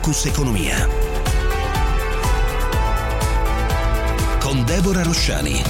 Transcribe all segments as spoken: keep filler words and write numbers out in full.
Focus Economia con Deborah Rosciani.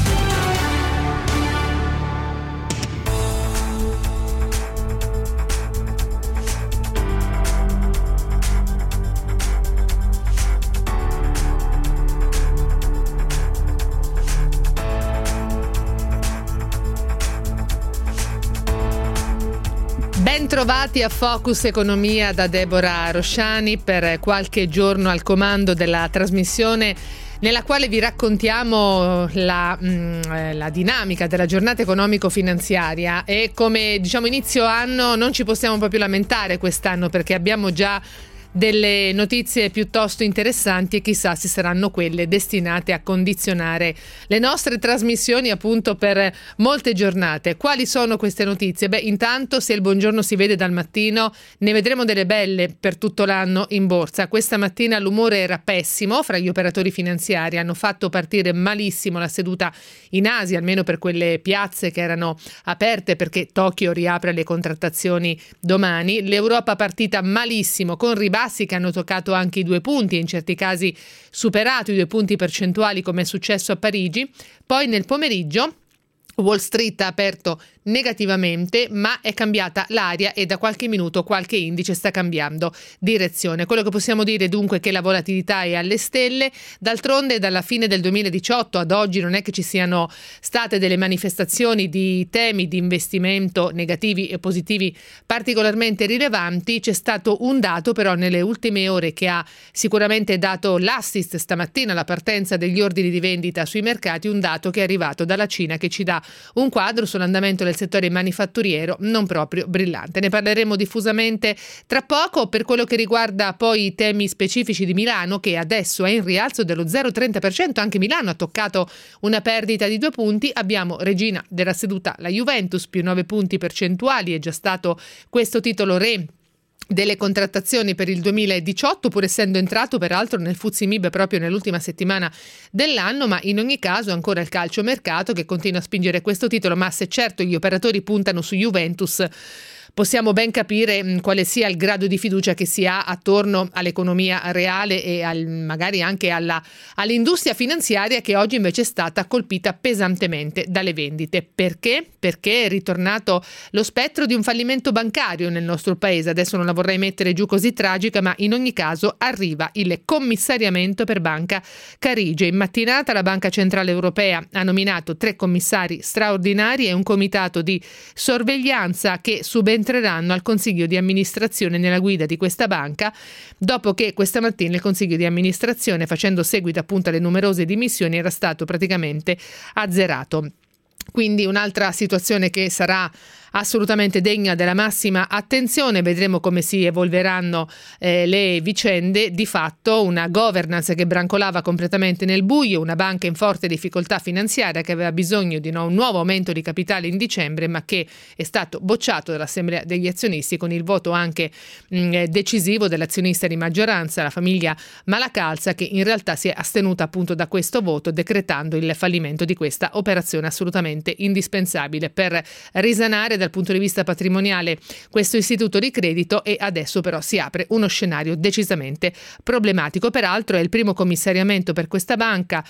Ben trovati a Focus Economia da Deborah Rosciani, per qualche giorno al comando della trasmissione nella quale vi raccontiamo la, mh, la dinamica della giornata economico-finanziaria. E come diciamo inizio anno non ci possiamo proprio lamentare quest'anno, perché abbiamo già delle notizie piuttosto interessanti e chissà se saranno quelle destinate a condizionare le nostre trasmissioni appunto per molte giornate. Quali sono queste notizie? Beh, intanto, se il buongiorno si vede dal mattino, ne vedremo delle belle per tutto l'anno in borsa. Questa mattina l'umore era pessimo fra gli operatori finanziari, hanno fatto partire malissimo la seduta in Asia, almeno per quelle piazze che erano aperte, perché Tokyo riapre le contrattazioni domani. L'Europa partita malissimo, con ribassi che hanno toccato anche i due punti e in certi casi superato i due punti percentuali, come è successo a Parigi. Poi nel pomeriggio Wall Street ha aperto negativamente, ma è cambiata l'aria e da qualche minuto qualche indice sta cambiando direzione. Quello che possiamo dire dunque è che la volatilità è alle stelle. D'altronde, dalla fine del duemiladiciotto ad oggi non è che ci siano state delle manifestazioni di temi di investimento negativi e positivi particolarmente rilevanti. C'è stato un dato però nelle ultime ore che ha sicuramente dato l'assist stamattina alla partenza degli ordini di vendita sui mercati, un dato che è arrivato dalla Cina che ci dà un quadro sull'andamento del settore manifatturiero non proprio brillante. Ne parleremo diffusamente tra poco. Per quello che riguarda poi i temi specifici di Milano, che adesso è in rialzo dello zero virgola trenta per cento, anche Milano ha toccato una perdita di due punti. Abbiamo regina della seduta la Juventus, più nove punti percentuali, è già stato questo titolo re delle contrattazioni per il duemiladiciotto, pur essendo entrato peraltro nel F T S E M I B proprio nell'ultima settimana dell'anno. Ma in ogni caso ancora il calciomercato che continua a spingere questo titolo. Ma se certo gli operatori puntano su Juventus, possiamo ben capire mh, quale sia il grado di fiducia che si ha attorno all'economia reale e al, magari anche alla, all'industria finanziaria, che oggi invece è stata colpita pesantemente dalle vendite. Perché? Perché è ritornato lo spettro di un fallimento bancario nel nostro paese. Adesso non la vorrei mettere giù così tragica, ma in ogni caso arriva il commissariamento per Banca Carige. In mattinata la Banca Centrale Europea ha nominato tre commissari straordinari e un comitato di sorveglianza che subentra entreranno al consiglio di amministrazione nella guida di questa banca, dopo che questa mattina il consiglio di amministrazione, facendo seguito appunto alle numerose dimissioni, era stato praticamente azzerato. Quindi un'altra situazione che sarà assolutamente degna della massima attenzione. Vedremo come si evolveranno eh, le vicende. Di fatto una governance che brancolava completamente nel buio, una banca in forte difficoltà finanziaria che aveva bisogno di no, un nuovo aumento di capitale in dicembre, ma che è stato bocciato dall'Assemblea degli azionisti con il voto anche mh, decisivo dell'azionista di maggioranza, la famiglia Malacalza, che in realtà si è astenuta appunto da questo voto, decretando il fallimento di questa operazione assolutamente indispensabile per risanare dal punto di vista patrimoniale questo istituto di credito. E adesso però si apre uno scenario decisamente problematico. Peraltro è il primo commissariamento per questa banca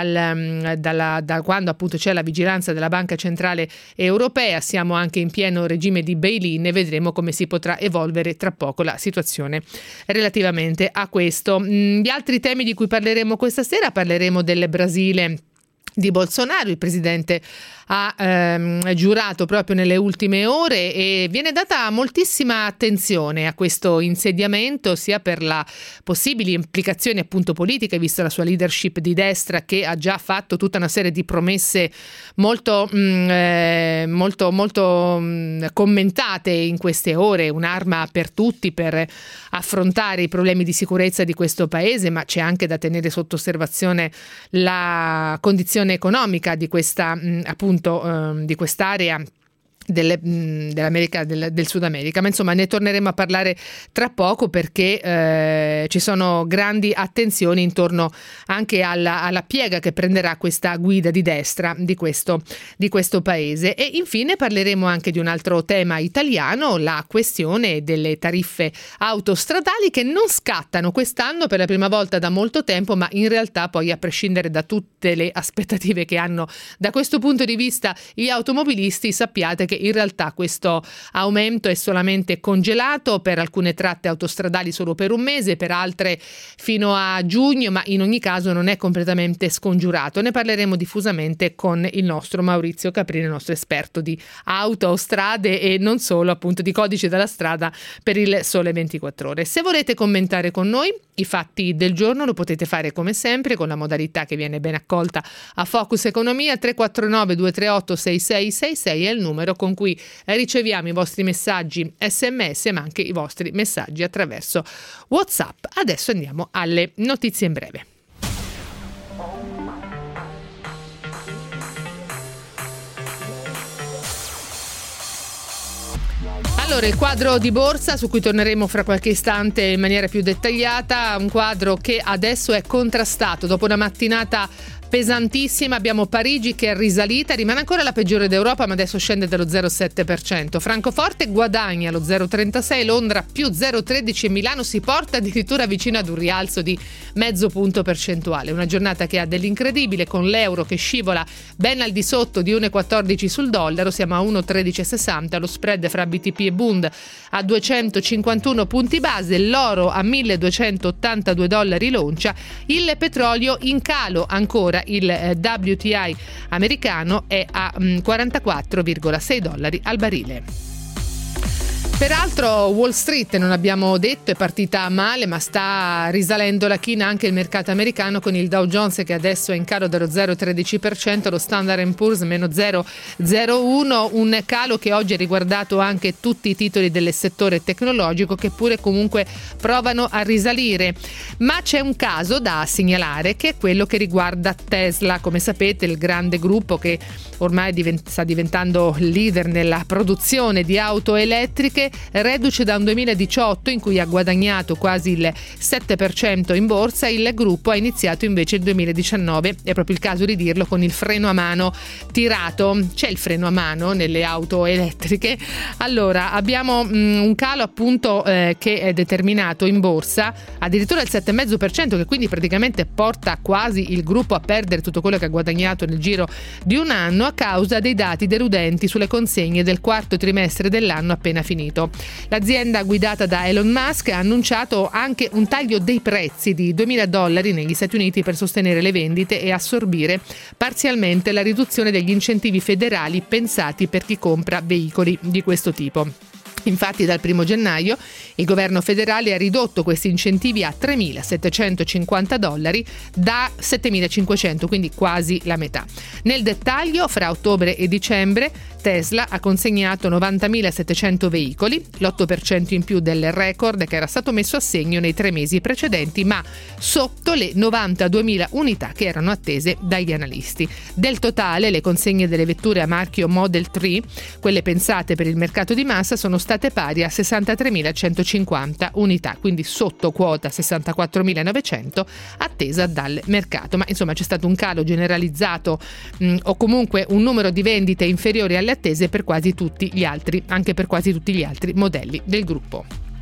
dal, dalla, da quando appunto c'è la vigilanza della Banca Centrale Europea. Siamo anche in pieno regime di bail-in e vedremo come si potrà evolvere tra poco la situazione relativamente a questo. Gli altri temi di cui parleremo questa sera: parleremo del Brasile di Bolsonaro. Il presidente ha ehm, giurato proprio nelle ultime ore e viene data moltissima attenzione a questo insediamento, sia per la possibili implicazioni appunto politiche, vista la sua leadership di destra, che ha già fatto tutta una serie di promesse molto mh, eh, molto molto mh, commentate in queste ore, un'arma per tutti per affrontare i problemi di sicurezza di questo paese. Ma c'è anche da tenere sotto osservazione la condizione economica di questa mh, appunto di quest'area Delle, dell'America, del, del Sud America, ma insomma ne torneremo a parlare tra poco, perché eh, ci sono grandi attenzioni intorno anche alla, alla piega che prenderà questa guida di destra di questo, di questo paese. E infine parleremo anche di un altro tema italiano, la questione delle tariffe autostradali, che non scattano quest'anno per la prima volta da molto tempo, ma in realtà poi, a prescindere da tutte le aspettative che hanno da questo punto di vista gli automobilisti, sappiate che in realtà questo aumento è solamente congelato per alcune tratte autostradali solo per un mese, per altre fino a giugno, ma in ogni caso non è completamente scongiurato. Ne parleremo diffusamente con il nostro Maurizio Caprini, il nostro esperto di auto, strade e non solo, appunto di codice della strada per il Sole ventiquattro Ore. Se volete commentare con noi i fatti del giorno, lo potete fare come sempre con la modalità che viene ben accolta a Focus Economia. Tre quattro nove due tre otto sei sei sei sei è il numero con cui riceviamo i vostri messaggi sms, ma anche i vostri messaggi attraverso WhatsApp. Adesso andiamo alle notizie in breve. Allora, il quadro di borsa, su cui torneremo fra qualche istante in maniera più dettagliata, un quadro che adesso è contrastato dopo una mattinata pesantissima. Abbiamo Parigi che è risalita, rimane ancora la peggiore d'Europa, ma adesso scende dello zero virgola sette per cento. Francoforte guadagna lo zero virgola trentasei, Londra più zero virgola tredici e Milano si porta addirittura vicino ad un rialzo di mezzo punto percentuale. Una giornata che ha dell'incredibile, con l'euro che scivola ben al di sotto di uno virgola quattordici sul dollaro, siamo a uno virgola tredici sessanta, lo spread fra B T P e Bund a duecentocinquantuno punti base, l'oro a milleduecentottantadue dollari l'oncia, il petrolio in calo ancora. Il W T I americano è a quarantaquattro virgola sei dollari al barile. Peraltro Wall Street, non abbiamo detto, è partita male, ma sta risalendo la china anche il mercato americano, con il Dow Jones che adesso è in calo dello zero virgola tredici per cento, lo Standard and Poor's meno zero virgola zero uno, un calo che oggi ha riguardato anche tutti i titoli del settore tecnologico, che pure comunque provano a risalire. Ma c'è un caso da segnalare, che è quello che riguarda Tesla. Come sapete, il grande gruppo che ormai divent- sta diventando leader nella produzione di auto elettriche, reduce da un duemiladiciotto in cui ha guadagnato quasi il sette per cento in borsa. Il gruppo ha iniziato invece il duemiladiciannove, è proprio il caso di dirlo, con il freno a mano tirato. C'è il freno a mano nelle auto elettriche. Allora, abbiamo mh, un calo appunto eh, che è determinato in borsa addirittura il sette virgola cinque per cento, che quindi praticamente porta quasi il gruppo a perdere tutto quello che ha guadagnato nel giro di un anno, a causa dei dati deludenti sulle consegne del quarto trimestre dell'anno appena finito. L'azienda guidata da Elon Musk ha annunciato anche un taglio dei prezzi di duemila dollari negli Stati Uniti per sostenere le vendite e assorbire parzialmente la riduzione degli incentivi federali pensati per chi compra veicoli di questo tipo. Infatti dal primo gennaio il governo federale ha ridotto questi incentivi a tremilasettecentocinquanta dollari da settemilacinquecento, quindi quasi la metà. Nel dettaglio, fra ottobre e dicembre Tesla ha consegnato novantamilasettecento veicoli, l'otto per cento in più del record che era stato messo a segno nei tre mesi precedenti, ma sotto le novantaduemila unità che erano attese dagli analisti. Del totale, le consegne delle vetture a marchio Model tre, quelle pensate per il mercato di massa, sono state pari a sessantatremilacentocinquanta unità, quindi sotto quota sessantaquattromilanovecento attesa dal mercato. Ma insomma c'è stato un calo generalizzato mh, o comunque un numero di vendite inferiore alle attese per quasi tutti gli altri, anche per quasi tutti gli altri modelli del gruppo.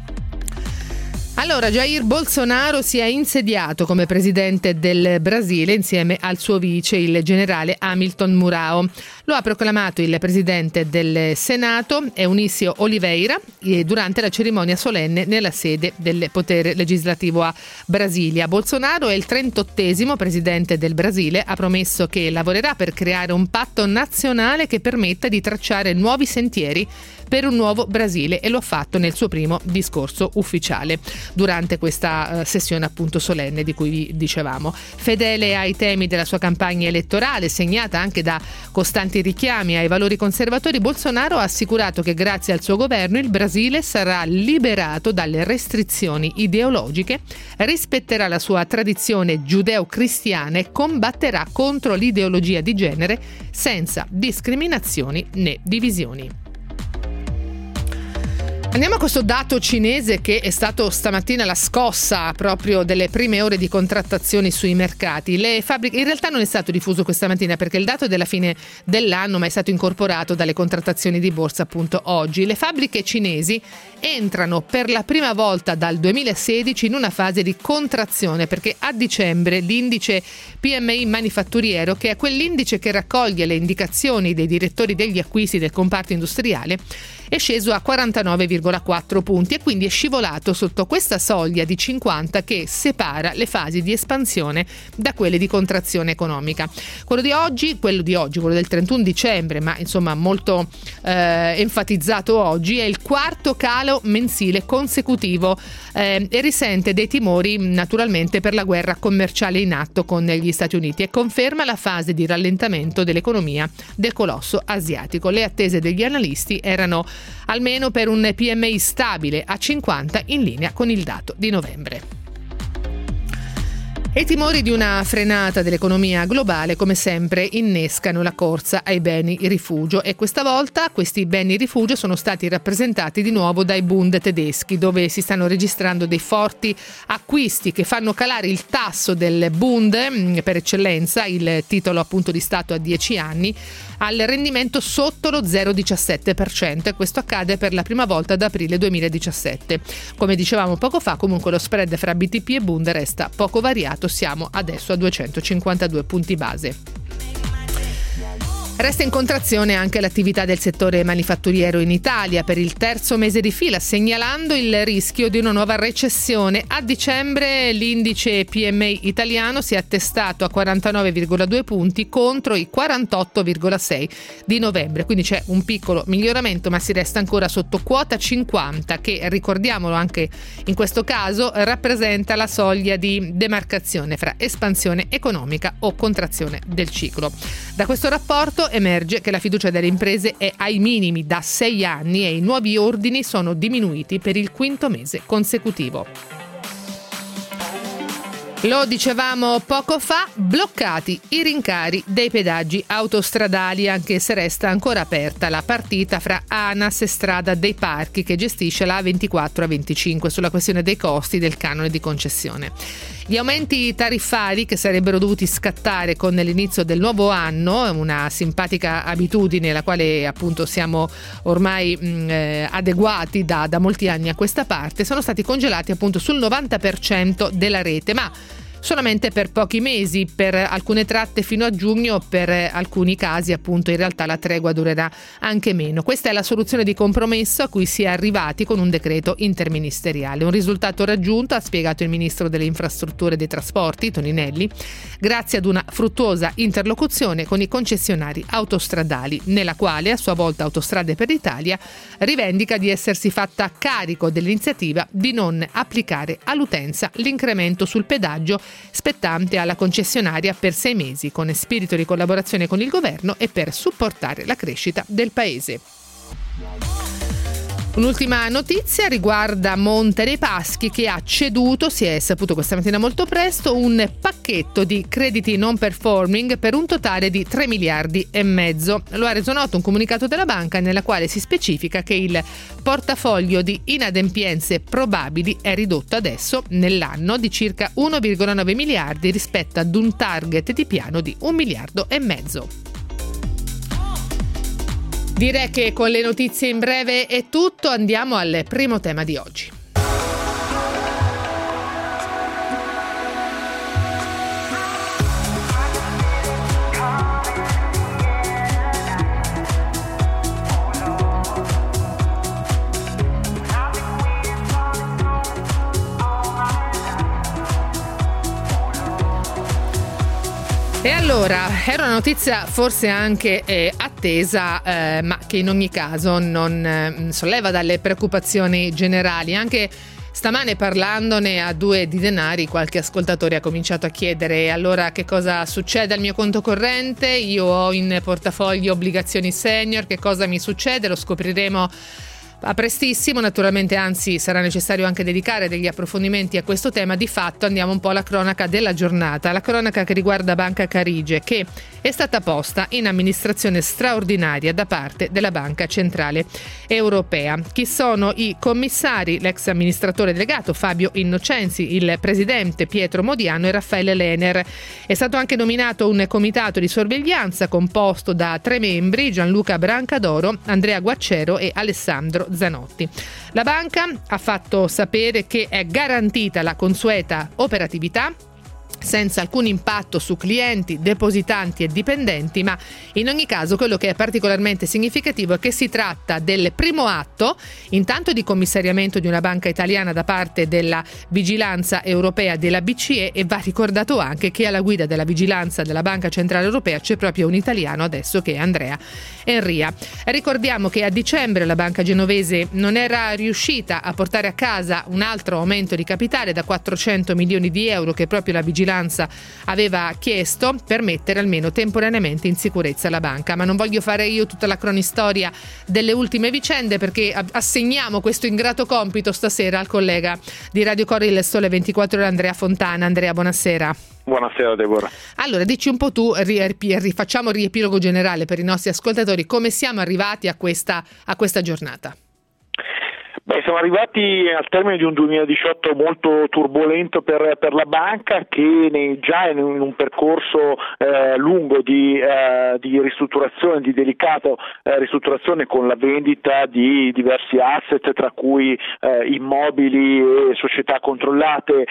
Allora, Jair Bolsonaro si è insediato come presidente del Brasile insieme al suo vice, il generale Hamilton Mourão. Lo ha proclamato il presidente del Senato, Eunício Oliveira, durante la cerimonia solenne nella sede del potere legislativo a Brasilia. Bolsonaro è il trentottesimo presidente del Brasile, ha promesso che lavorerà per creare un patto nazionale che permetta di tracciare nuovi sentieri per un nuovo Brasile, e lo ha fatto nel suo primo discorso ufficiale durante questa uh, sessione appunto solenne di cui vi dicevamo. Fedele ai temi della sua campagna elettorale, segnata anche da costanti richiami ai valori conservatori, Bolsonaro ha assicurato che grazie al suo governo il Brasile sarà liberato dalle restrizioni ideologiche, rispetterà la sua tradizione giudeo-cristiana e combatterà contro l'ideologia di genere senza discriminazioni né divisioni. Andiamo a questo dato cinese che è stato stamattina la scossa proprio delle prime ore di contrattazioni sui mercati. Le fabbriche, in realtà non è stato diffuso questa mattina perché il dato è della fine dell'anno, ma è stato incorporato dalle contrattazioni di borsa appunto oggi. Le fabbriche cinesi entrano per la prima volta dal duemilasedici in una fase di contrazione perché a dicembre l'indice P M I manifatturiero, che è quell'indice che raccoglie le indicazioni dei direttori degli acquisti del comparto industriale, è sceso a quarantanove virgola quattro punti e quindi è scivolato sotto questa soglia di cinquanta che separa le fasi di espansione da quelle di contrazione economica. Quello di oggi, quello di oggi, quello del trentuno dicembre, ma insomma molto eh, enfatizzato oggi, è il quarto calo mensile consecutivo eh, e risente dei timori naturalmente per la guerra commerciale in atto con gli Stati Uniti e conferma la fase di rallentamento dell'economia del colosso asiatico. Le attese degli analisti erano almeno per un P M I stabile a cinquanta in linea con il dato di novembre. E i timori di una frenata dell'economia globale, come sempre, innescano la corsa ai beni rifugio e questa volta questi beni rifugio sono stati rappresentati di nuovo dai Bund tedeschi, dove si stanno registrando dei forti acquisti che fanno calare il tasso del Bund per eccellenza, il titolo appunto di Stato a dieci anni, al rendimento sotto lo zero virgola diciassette per cento e questo accade per la prima volta da aprile duemiladiciassette. Come dicevamo poco fa, comunque lo spread fra B T P e Bund resta poco variato, siamo adesso a duecentocinquantadue punti base. Resta in contrazione anche l'attività del settore manifatturiero in Italia per il terzo mese di fila, segnalando il rischio di una nuova recessione. A dicembre l'indice P M I italiano si è attestato a quarantanove virgola due punti contro i quarantotto virgola sei di novembre, quindi c'è un piccolo miglioramento, ma si resta ancora sotto quota cinquanta, che ricordiamolo anche in questo caso rappresenta la soglia di demarcazione fra espansione economica o contrazione del ciclo. Da questo rapporto emerge che la fiducia delle imprese è ai minimi da sei anni e i nuovi ordini sono diminuiti per il quinto mese consecutivo. Lo dicevamo poco fa, bloccati i rincari dei pedaggi autostradali, anche se resta ancora aperta la partita fra ANAS e Strada dei Parchi, che gestisce la A ventiquattro A venticinque, sulla questione dei costi del canone di concessione. Gli aumenti tariffari che sarebbero dovuti scattare con l'inizio del nuovo anno, una simpatica abitudine alla quale appunto siamo ormai mh, eh, adeguati da, da molti anni a questa parte, sono stati congelati appunto sul novanta per cento della rete, ma solamente per pochi mesi, per alcune tratte fino a giugno, per alcuni casi appunto in realtà la tregua durerà anche meno. Questa è la soluzione di compromesso a cui si è arrivati con un decreto interministeriale. Un risultato raggiunto, ha spiegato il ministro delle infrastrutture e dei trasporti, Toninelli, grazie ad una fruttuosa interlocuzione con i concessionari autostradali, nella quale a sua volta Autostrade per l'Italia rivendica di essersi fatta carico dell'iniziativa di non applicare all'utenza l'incremento sul pedaggio spettante alla concessionaria per sei mesi, con spirito di collaborazione con il governo e per supportare la crescita del paese. Un'ultima notizia riguarda Monte dei Paschi, che ha ceduto, si è saputo questa mattina molto presto, un pacchetto di crediti non performing per un totale di tre miliardi e mezzo. Lo ha reso noto un comunicato della banca nella quale si specifica che il portafoglio di inadempienze probabili è ridotto adesso nell'anno di circa uno virgola nove miliardi rispetto ad un target di piano di un miliardo e mezzo. Direi che con le notizie in breve è tutto, andiamo al primo tema di oggi. E allora, era una notizia forse anche eh, attesa, eh, ma che in ogni caso non eh, solleva dalle preoccupazioni generali. Anche stamane, parlandone a due di denari, qualche ascoltatore ha cominciato a chiedere: allora che cosa succede al mio conto corrente? Io ho in portafoglio obbligazioni senior, che cosa mi succede? Lo scopriremo a prestissimo, naturalmente, anzi sarà necessario anche dedicare degli approfondimenti a questo tema. Di fatto andiamo un po' alla cronaca della giornata, la cronaca che riguarda Banca Carige, che è stata posta in amministrazione straordinaria da parte della Banca Centrale Europea. Chi sono i commissari? L'ex amministratore delegato Fabio Innocenzi, il presidente Pietro Modiano e Raffaele Lener. È stato anche nominato un comitato di sorveglianza composto da tre membri: Gianluca Brancadoro, Andrea Guaccero e Alessandro Zanotti. La banca ha fatto sapere che è garantita la consueta operatività, senza alcun impatto su clienti, depositanti e dipendenti, ma in ogni caso quello che è particolarmente significativo è che si tratta del primo atto, intanto di commissariamento di una banca italiana da parte della vigilanza europea della B C E, e va ricordato anche che alla guida della vigilanza della Banca Centrale Europea c'è proprio un italiano adesso, che è Andrea Enria. Ricordiamo che a dicembre la banca genovese non era riuscita a portare a casa un altro aumento di capitale da quattrocento milioni di euro che proprio la vigilanza aveva chiesto per mettere almeno temporaneamente in sicurezza la banca. Ma non voglio fare io tutta la cronistoria delle ultime vicende, perché assegniamo questo ingrato compito stasera al collega di Radio Cori Il Sole ventiquattro Ore, Andrea Fontana. Andrea, buonasera. Buonasera Deborah. Allora, dici un po' tu, rifacciamo il riepilogo generale per i nostri ascoltatori, come siamo arrivati a questa, a questa giornata? Beh, siamo arrivati al termine di un duemiladiciotto molto turbolento per, per la banca, che ne, già in un percorso eh, lungo di, eh, di ristrutturazione, di delicata eh, ristrutturazione, con la vendita di diversi asset, tra cui eh, immobili e società controllate,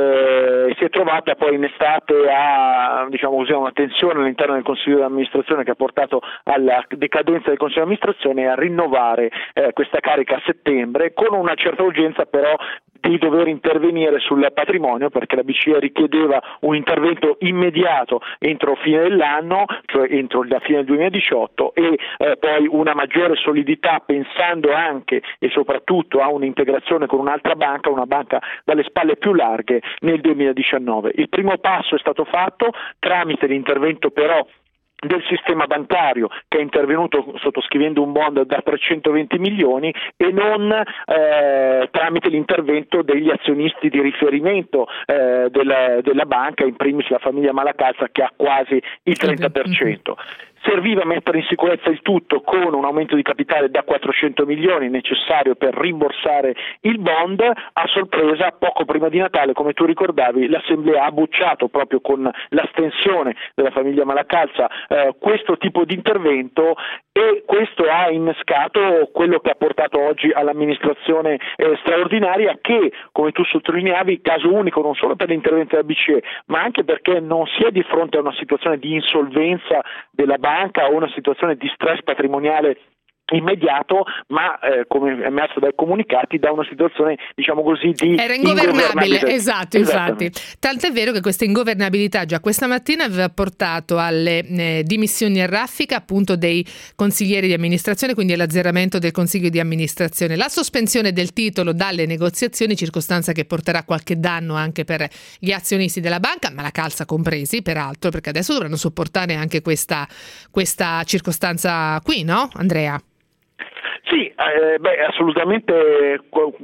eh, si è trovata poi in estate a, diciamo così, a una tensione all'interno del Consiglio di amministrazione che ha portato alla decadenza del Consiglio di amministrazione e a rinnovare eh, questa carica a settembre, con una certa urgenza però di dover intervenire sul patrimonio, perché la B C E richiedeva un intervento immediato entro fine dell'anno, cioè entro la fine del duemiladiciotto, e eh, poi una maggiore solidità, pensando anche e soprattutto a un'integrazione con un'altra banca, una banca dalle spalle più larghe, nel duemiladiciannove. Il primo passo è stato fatto tramite l'intervento però del sistema bancario, che è intervenuto sottoscrivendo un bond da trecentoventi milioni, e non eh, tramite l'intervento degli azionisti di riferimento eh, della, della banca, in primis la famiglia Malacalza, che ha quasi il trenta per cento. Serviva mettere in sicurezza il tutto con un aumento di capitale da quattrocento milioni necessario per rimborsare il bond. A sorpresa, poco prima di Natale, come tu ricordavi, l'Assemblea ha bocciato, proprio con l'astensione della famiglia Malacalza, eh, questo tipo di intervento, e questo ha innescato quello che ha portato oggi all'amministrazione eh, straordinaria, che, come tu sottolineavi, caso unico non solo per l'intervento della B C E, ma anche perché non si è di fronte a una situazione di insolvenza della banca o una situazione di stress patrimoniale immediato, ma eh, come è emerso dai comunicati, da una situazione, diciamo così, di era ingovernabile, esatto, infatti. Tant'è vero che questa ingovernabilità già questa mattina aveva portato alle eh, dimissioni a raffica appunto dei consiglieri di amministrazione, quindi all'azzeramento del consiglio di amministrazione, la sospensione del titolo dalle negoziazioni, circostanza che porterà qualche danno anche per gli azionisti della banca, Malacalza compresi peraltro, perché adesso dovranno sopportare anche questa, questa circostanza qui, no Andrea? Sì, eh, beh, assolutamente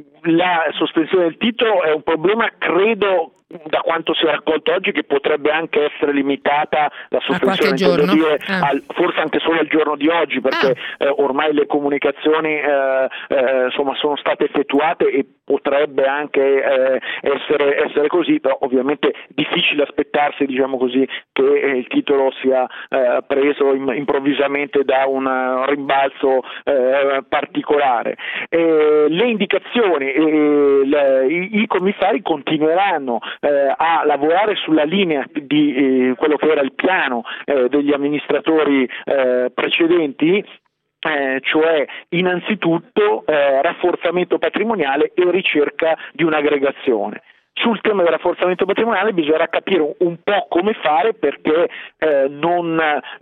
la sospensione del titolo è un problema, credo, da quanto si è raccolto oggi, che potrebbe anche essere limitata la sospensione, intendo dire, ah. al, forse anche solo al giorno di oggi, perché ah. eh, ormai le comunicazioni eh, eh, insomma sono state effettuate e potrebbe anche eh, essere, essere così, però ovviamente difficile aspettarsi, diciamo così, che eh, il titolo sia eh, preso in, improvvisamente da un uh, rimbalzo eh, particolare. Eh, le indicazioni, eh, le, i, i commissari continueranno eh, a lavorare sulla linea di eh, quello che era il piano eh, degli amministratori eh, precedenti, Eh, cioè innanzitutto eh, rafforzamento patrimoniale e ricerca di un'aggregazione. Sul tema del rafforzamento patrimoniale bisognerà capire un, un po' come fare, perché eh, non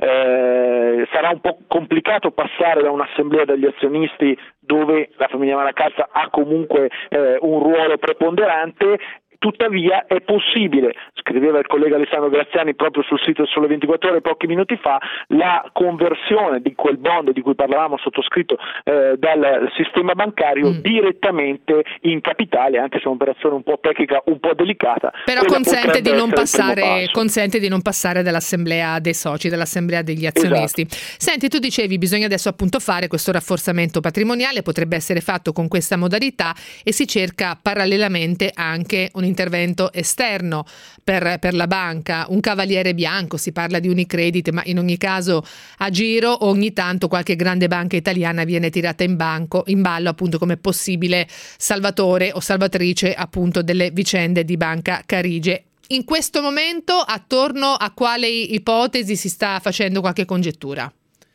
eh, sarà un po' complicato passare da un'assemblea degli azionisti dove la famiglia Malacalza ha comunque eh, un ruolo preponderante, Tuttavia è possibile, scriveva il collega Alessandro Graziani proprio sul sito del Sole ventiquattro Ore pochi minuti fa, la conversione di quel bond di cui parlavamo sottoscritto eh, dal sistema bancario mm. direttamente in capitale, anche se è un'operazione un po' tecnica, un po' delicata. Però consente di non passare consente di non passare dall'assemblea dei soci, dall'assemblea degli azionisti. Esatto. Senti, tu dicevi bisogna adesso appunto fare questo rafforzamento patrimoniale, potrebbe essere fatto con questa modalità e si cerca parallelamente anche un intervento esterno per, per la banca, un cavaliere bianco, si parla di Unicredit, ma in ogni caso a giro ogni tanto qualche grande banca italiana viene tirata in, banco, in ballo appunto come possibile salvatore o salvatrice appunto delle vicende di Banca Carige. In questo momento attorno a quale ipotesi si sta facendo qualche congettura?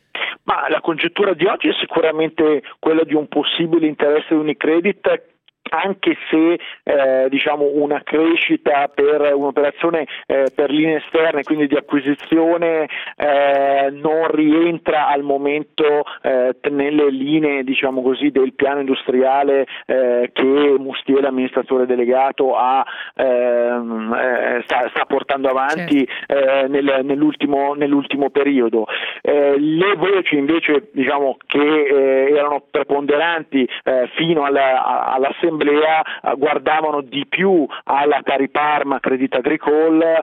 Ma la congettura di oggi è sicuramente quella di un possibile interesse di Unicredit, anche se eh, diciamo una crescita per un'operazione eh, per linee esterne, quindi di acquisizione, eh, non rientra al momento eh, nelle linee, diciamo così, del piano industriale eh, che Mustier, l'amministratore delegato, ha, ehm, eh, sta, sta portando avanti eh, nel, nell'ultimo, nell'ultimo periodo. Eh, le voci invece, diciamo, che eh, erano preponderanti eh, fino alla, all'assemblea guardavano di più alla Cariparma Crédit Agricole,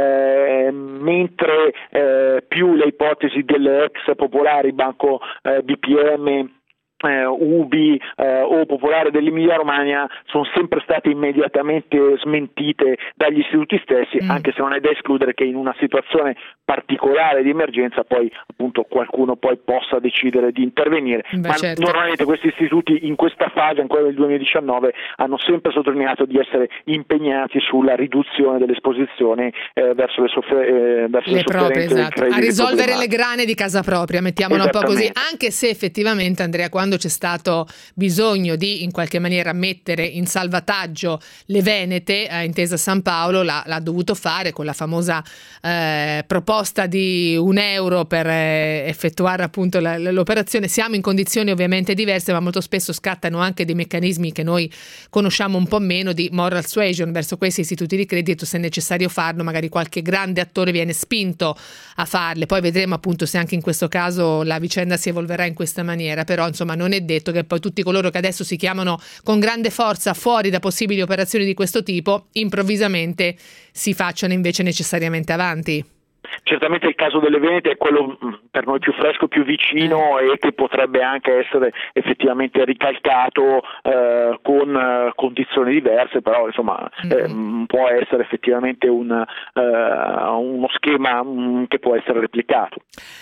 eh, mentre eh, più le ipotesi delle ex popolari Banco eh, B P M, Eh, U B I eh, o Popolare dell'Emilia Romagna sono sempre state immediatamente smentite dagli istituti stessi, mm. anche se non è da escludere che in una situazione particolare di emergenza poi appunto qualcuno poi possa decidere di intervenire. Beh, ma certo. Normalmente questi istituti in questa fase, in quella del duemiladiciannove, hanno sempre sottolineato di essere impegnati sulla riduzione dell'esposizione eh, verso le, soffer- eh, verso le, le proprie, esatto. a risolvere le grane di casa propria, mettiamola un po' così, anche se effettivamente, Andrea, quando c'è stato bisogno di in qualche maniera mettere in salvataggio le Venete, eh, Intesa San Paolo l'ha, l'ha dovuto fare con la famosa eh, proposta di un euro per eh, effettuare appunto la, l'operazione. Siamo in condizioni ovviamente diverse, ma molto spesso scattano anche dei meccanismi che noi conosciamo un po' meno, di moral suasion verso questi istituti di credito. Se è necessario farlo, magari qualche grande attore viene spinto a farle, poi vedremo appunto se anche in questo caso la vicenda si evolverà in questa maniera. Però insomma non è detto che poi tutti coloro che adesso si chiamano con grande forza fuori da possibili operazioni di questo tipo improvvisamente si facciano invece necessariamente avanti. Certamente il caso delle Venete è quello per noi più fresco, più vicino, e che potrebbe anche essere effettivamente ricalcato eh, con eh, condizioni diverse, però insomma eh, mm. può essere effettivamente un, eh, uno schema um, che può essere replicato.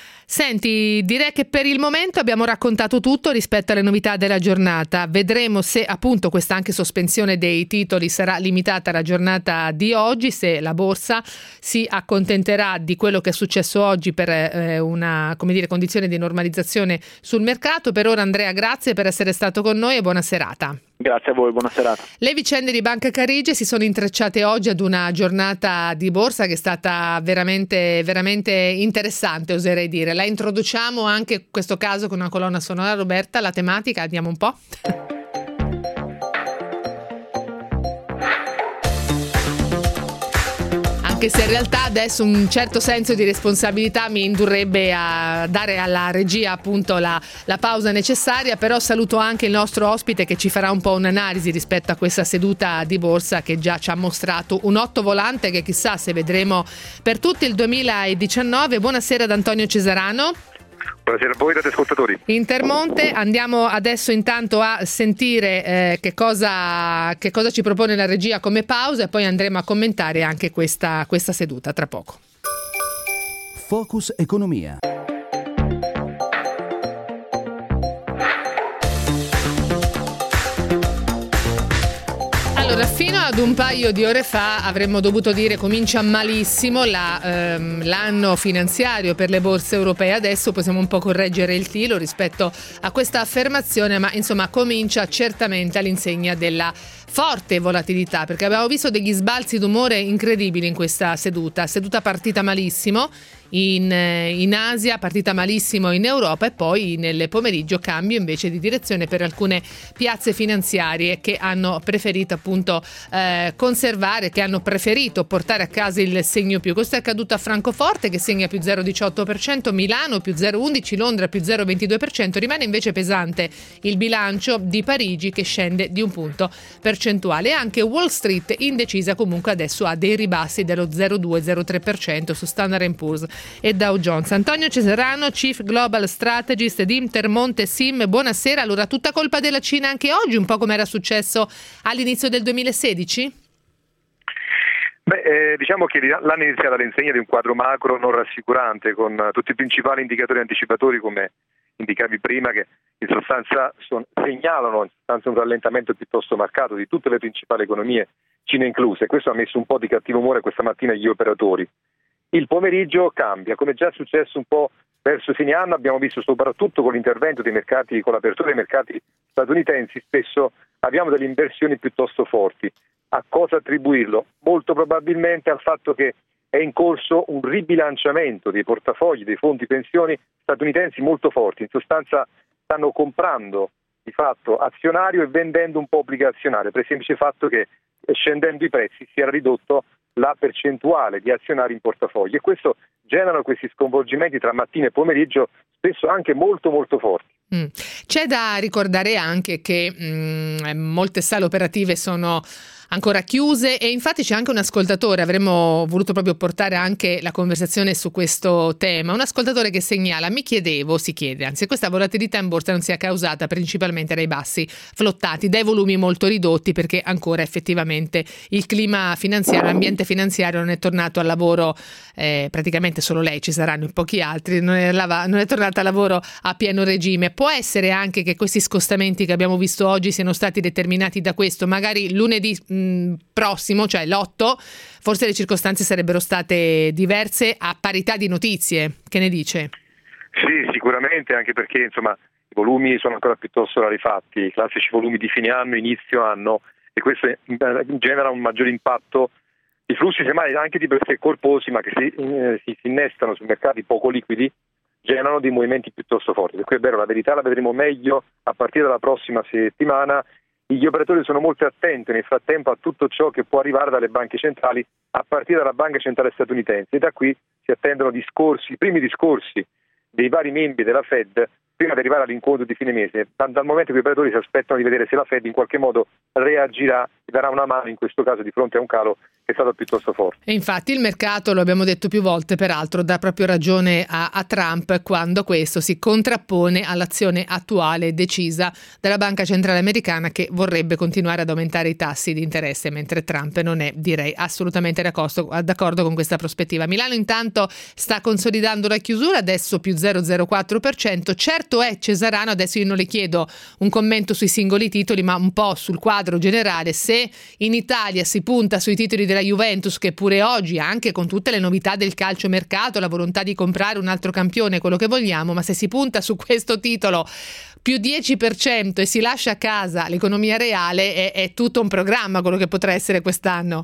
Senti, direi che per il momento abbiamo raccontato tutto rispetto alle novità della giornata. Vedremo se appunto questa anche sospensione dei titoli sarà limitata alla giornata di oggi, se la borsa si accontenterà di quello che è successo oggi per eh, una, come dire, condizione di normalizzazione sul mercato. Per ora, Andrea, grazie per essere stato con noi e buona serata. Grazie a voi, buona serata. Le vicende di Banca Carige si sono intrecciate oggi ad una giornata di borsa che è stata veramente, veramente interessante, oserei dire. La introduciamo anche in questo caso con una colonna sonora. Roberta, la tematica, andiamo un po'. Anche se in realtà adesso un certo senso di responsabilità mi indurrebbe a dare alla regia appunto la, la pausa necessaria, però saluto anche il nostro ospite che ci farà un po' un'analisi rispetto a questa seduta di borsa che già ci ha mostrato un otto volante che chissà se vedremo per tutto il duemiladiciannove. Buonasera ad Antonio Cesarano. Buonasera a voi radioascoltatori. Intermonte, andiamo adesso intanto a sentire eh, che cosa che cosa ci propone la regia come pausa e poi andremo a commentare anche questa, questa seduta tra poco. Focus Economia. Allora, fino ad un paio di ore fa avremmo dovuto dire comincia malissimo la, ehm, l'anno finanziario per le borse europee. Adesso possiamo un po' correggere il tiro rispetto a questa affermazione, ma insomma comincia certamente all'insegna della forte volatilità, perché abbiamo visto degli sbalzi d'umore incredibili in questa seduta, seduta partita malissimo. in, in Asia, partita malissimo in Europa e poi nel pomeriggio cambio invece di direzione per alcune piazze finanziarie che hanno preferito appunto eh, conservare, che hanno preferito portare a casa il segno più. Questo è accaduto a Francoforte che segna più zero virgola diciotto per cento, Milano più zero virgola undici per cento, Londra più zero virgola ventidue per cento. Rimane invece pesante il bilancio di Parigi che scende di un punto percentuale. Anche Wall Street indecisa, comunque adesso ha dei ribassi dello zero virgola due zero tre per cento su Standard and Poor's e Dow Jones. Antonio Cesarano, Chief Global Strategist di Intermonte Sim, buonasera. Allora, tutta colpa della Cina anche oggi, un po' come era successo all'inizio del duemilasedici? Beh, eh, diciamo che l'anno è iniziato all'insegna di un quadro macro non rassicurante, con tutti i principali indicatori anticipatori, come indicavi prima, che in sostanza son, segnalano in sostanza un rallentamento piuttosto marcato di tutte le principali economie, Cina incluse. Questo ha messo un po' di cattivo umore questa mattina agli operatori. Il pomeriggio cambia, come già è successo un po' verso fine anno. Abbiamo visto soprattutto con l'intervento dei mercati, con l'apertura dei mercati statunitensi, spesso abbiamo delle inversioni piuttosto forti. A cosa attribuirlo? Molto probabilmente al fatto che è in corso un ribilanciamento dei portafogli, dei fondi pensioni statunitensi molto forti. In sostanza stanno comprando di fatto azionario e vendendo un po' obbligazionario, per il semplice fatto che scendendo i prezzi si era ridotto la percentuale di azionari in portafoglio, e questo generano questi sconvolgimenti tra mattina e pomeriggio, spesso anche molto molto forti. Mm. C'è da ricordare anche che mh, molte sale operative sono ancora chiuse e infatti c'è anche un ascoltatore, avremmo voluto proprio portare anche la conversazione su questo tema, un ascoltatore che segnala: mi chiedevo, si chiede anzi, questa volatilità in borsa non sia causata principalmente dai bassi flottati, dai volumi molto ridotti, perché ancora effettivamente il clima finanziario, l'ambiente finanziario non è tornato al lavoro, eh, praticamente solo lei, ci saranno in pochi altri, non è, non è tornata al lavoro a pieno regime. Può essere anche che questi scostamenti che abbiamo visto oggi siano stati determinati da questo, magari lunedì mh, prossimo, cioè l'otto, forse le circostanze sarebbero state diverse a parità di notizie. Che ne dice? Sì, sicuramente, anche perché insomma i volumi sono ancora piuttosto rarefatti, i classici volumi di fine anno, inizio anno, e questo genera un maggiore impatto. I flussi semmai anche di per sé corposi, ma che si, eh, si innestano su mercati poco liquidi, generano dei movimenti piuttosto forti. Per cui è vero, la verità la vedremo meglio a partire dalla prossima settimana. Gli operatori sono molto attenti nel frattempo a tutto ciò che può arrivare dalle banche centrali, a partire dalla banca centrale statunitense, e da qui si attendono discorsi, i primi discorsi dei vari membri della Fed prima di arrivare all'incontro di fine mese, dal momento che gli operatori si aspettano di vedere se la Fed in qualche modo reagirà e darà una mano in questo caso di fronte a un calo che è stato piuttosto forte. E infatti il mercato, lo abbiamo detto più volte peraltro, dà proprio ragione a, a Trump quando questo si contrappone all'azione attuale decisa della Banca Centrale Americana, che vorrebbe continuare ad aumentare i tassi di interesse, mentre Trump non è, direi, assolutamente d'accordo con questa prospettiva. Milano intanto sta consolidando la chiusura, adesso più zero virgola zero quattro per cento. Certo è, Cesarano, adesso io non le chiedo un commento sui singoli titoli, ma un po' sul quadro generale. Se in Italia si punta sui titoli della Juventus, che pure oggi, anche con tutte le novità del calciomercato, la volontà di comprare un altro campione, quello che vogliamo, ma se si punta su questo titolo più dieci per cento e si lascia a casa l'economia reale, è, è tutto un programma quello che potrà essere quest'anno.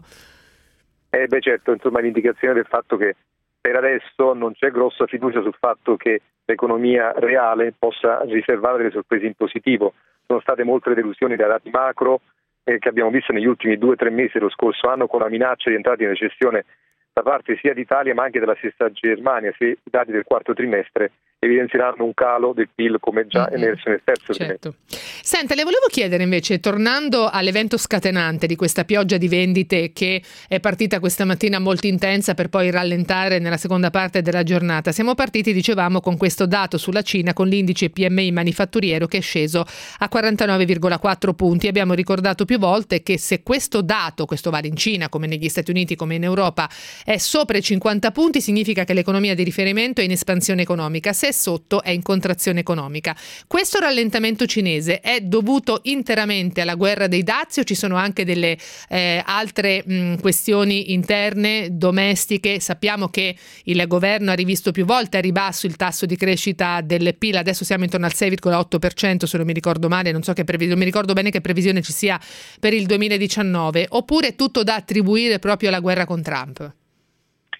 Eh beh certo, insomma l'indicazione del fatto che per adesso non c'è grossa fiducia sul fatto che l'economia reale possa riservare delle sorprese in positivo. Sono state molte le delusioni dai dati macro eh, che abbiamo visto negli ultimi due o tre mesi dello scorso anno, con la minaccia di entrata in recessione da parte sia d'Italia ma anche della stessa Germania, se i dati del quarto trimestre evidenzieranno un calo del P I L come già emerso nel terzo certo. trimestre. Senta, le volevo chiedere invece, tornando all'evento scatenante di questa pioggia di vendite che è partita questa mattina molto intensa per poi rallentare nella seconda parte della giornata. Siamo partiti, dicevamo, con questo dato sulla Cina, con l'indice P M I manifatturiero che è sceso a quarantanove virgola quattro punti. Abbiamo ricordato più volte che se questo dato, questo vale in Cina come negli Stati Uniti come in Europa, è sopra i cinquanta punti, significa che l'economia di riferimento è in espansione economica. Se sotto è in contrazione economica. Questo rallentamento cinese è dovuto interamente alla guerra dei dazi o ci sono anche delle eh, altre mh, questioni interne, domestiche? Sappiamo che il governo ha rivisto più volte a ribasso il tasso di crescita del P I L, adesso siamo intorno al sei virgola otto per cento se non mi ricordo male, non so che previsione, mi ricordo bene che previsione ci sia per il duemiladiciannove, oppure è tutto da attribuire proprio alla guerra con Trump?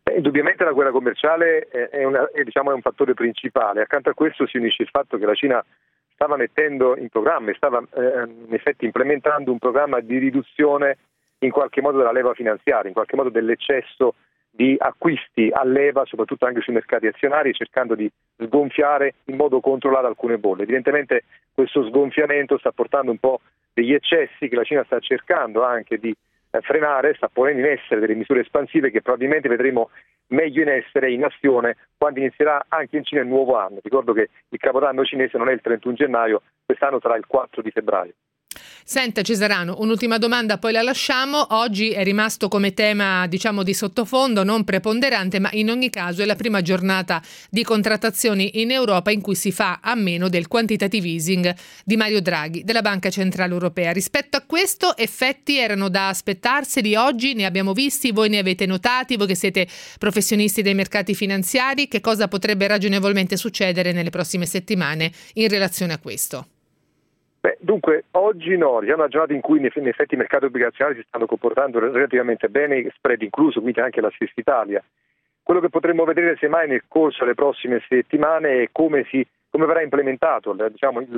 Eh, indubbiamente la guerra commerciale è, è, una, è, diciamo, è un fattore principale. Accanto a questo si unisce il fatto che la Cina stava mettendo in programma e stava eh, in effetti implementando un programma di riduzione in qualche modo della leva finanziaria, in qualche modo dell'eccesso di acquisti a leva, soprattutto anche sui mercati azionari, cercando di sgonfiare in modo controllato alcune bolle. Evidentemente questo sgonfiamento sta portando un po' degli eccessi che la Cina sta cercando anche di eh, frenare, sta ponendo in essere delle misure espansive che probabilmente vedremo meglio in essere, in azione, quando inizierà anche in Cina il nuovo anno. Ricordo che il Capodanno cinese non è il trentuno gennaio, quest'anno sarà il quattro di febbraio. Senta Cesarano, un'ultima domanda, poi la lasciamo. Oggi è rimasto come tema, diciamo, di sottofondo, non preponderante, ma in ogni caso è la prima giornata di contrattazioni in Europa in cui si fa a meno del quantitative easing di Mario Draghi, della Banca Centrale Europea. Rispetto a questo, effetti erano da aspettarseli oggi? Ne abbiamo visti? Voi ne avete notati? Voi che siete professionisti dei mercati finanziari, che cosa potrebbe ragionevolmente succedere nelle prossime settimane in relazione a questo? Beh, dunque, oggi no, è una giornata in cui in effetti i mercati obbligazionari si stanno comportando relativamente bene, spread incluso, quindi anche la Stessa Italia. Quello che potremmo vedere semmai nel corso delle prossime settimane è come, si, come verrà implementato diciamo, il,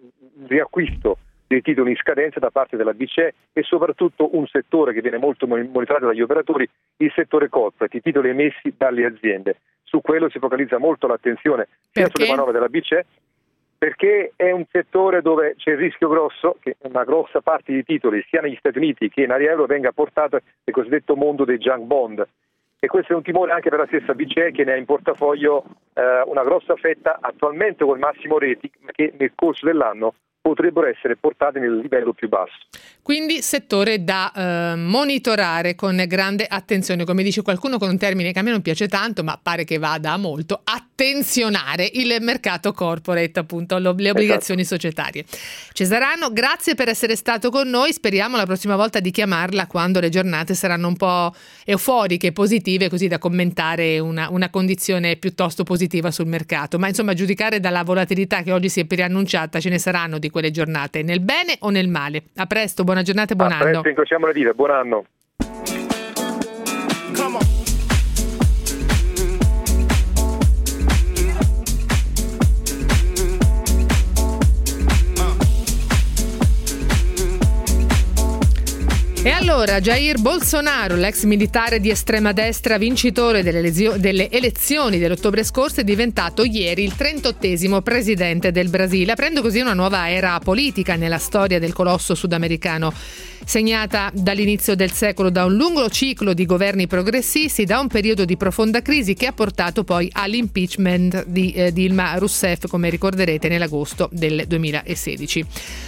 il riacquisto dei titoli in scadenza da parte della B C E e soprattutto un settore che viene molto monitorato dagli operatori, il settore corporate, i titoli emessi dalle aziende. Su quello si focalizza molto l'attenzione sia sulle manovre della B C E, perché è un settore dove c'è il rischio grosso che una grossa parte di titoli sia negli Stati Uniti che in area euro venga portata nel cosiddetto mondo dei junk bond, e questo è un timore anche per la stessa B C E, che ne ha in portafoglio eh, una grossa fetta attualmente col massimo rating, ma che nel corso dell'anno potrebbero essere portate nel livello più basso. Quindi settore da eh, monitorare con grande attenzione, come dice qualcuno con un termine che a me non piace tanto, ma pare che vada a molto, attenzionare il mercato corporate, appunto, le obbligazioni esatto. societarie. Cesarano, grazie per essere stato con noi, speriamo la prossima volta di chiamarla quando le giornate saranno un po' euforiche, positive, così da commentare una, una condizione piuttosto positiva sul mercato, ma insomma, a giudicare dalla volatilità che oggi si è preannunciata, ce ne saranno di quelle giornate, nel bene o nel male. A presto, buona giornata e buon a anno. Presto, incrociamo le dita, buon anno. E allora Jair Bolsonaro, l'ex militare di estrema destra vincitore delle, lesio- delle elezioni dell'ottobre scorso, è diventato ieri il trentottesimo presidente del Brasile, aprendo così una nuova era politica nella storia del colosso sudamericano, segnata dall'inizio del secolo da un lungo ciclo di governi progressisti, da un periodo di profonda crisi che ha portato poi all'impeachment di eh, Dilma Rousseff, come ricorderete, nell'agosto del duemilasedici.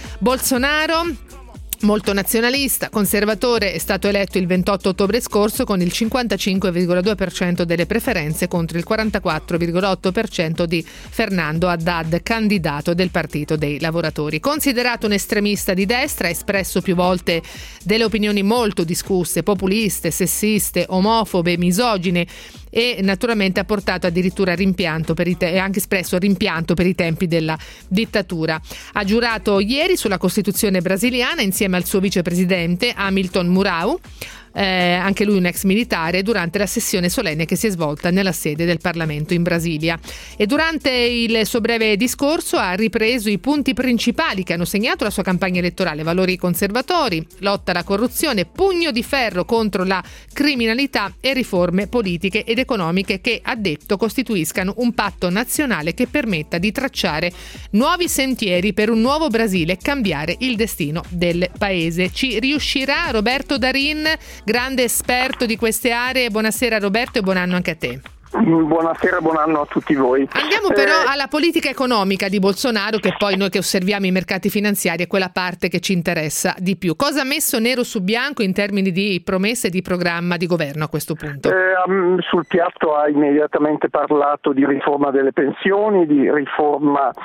Bolsonaro, molto nazionalista, conservatore, è stato eletto il ventotto ottobre scorso con il cinquantacinque virgola due per cento delle preferenze contro il quarantaquattro virgola otto per cento di Fernando Haddad, candidato del Partito dei Lavoratori. Considerato un estremista di destra, ha espresso più volte delle opinioni molto discusse, populiste, sessiste, omofobe, misogine, e naturalmente ha portato addirittura rimpianto per i te- ha anche espresso rimpianto per i tempi della dittatura. Ha giurato ieri sulla Costituzione brasiliana insieme al suo vicepresidente Hamilton Mourão, eh, anche lui un ex militare, durante la sessione solenne che si è svolta nella sede del Parlamento in Brasilia. E durante il suo breve discorso ha ripreso i punti principali che hanno segnato la sua campagna elettorale: valori conservatori, lotta alla corruzione, pugno di ferro contro la criminalità e riforme politiche ed economiche che, ha detto, costituiscano un patto nazionale che permetta di tracciare nuovi sentieri per un nuovo Brasile e cambiare il destino del paese. Ci riuscirà Roberto Darin, grande esperto di queste aree? Buonasera Roberto e buon anno anche a te. Buonasera, buon anno a tutti voi. Andiamo però eh, alla politica economica di Bolsonaro, che poi noi che osserviamo i mercati finanziari è quella parte che ci interessa di più. Cosa ha messo nero su bianco in termini di promesse e di programma di governo a questo punto? Eh, sul piatto ha immediatamente parlato di riforma delle pensioni, di riforma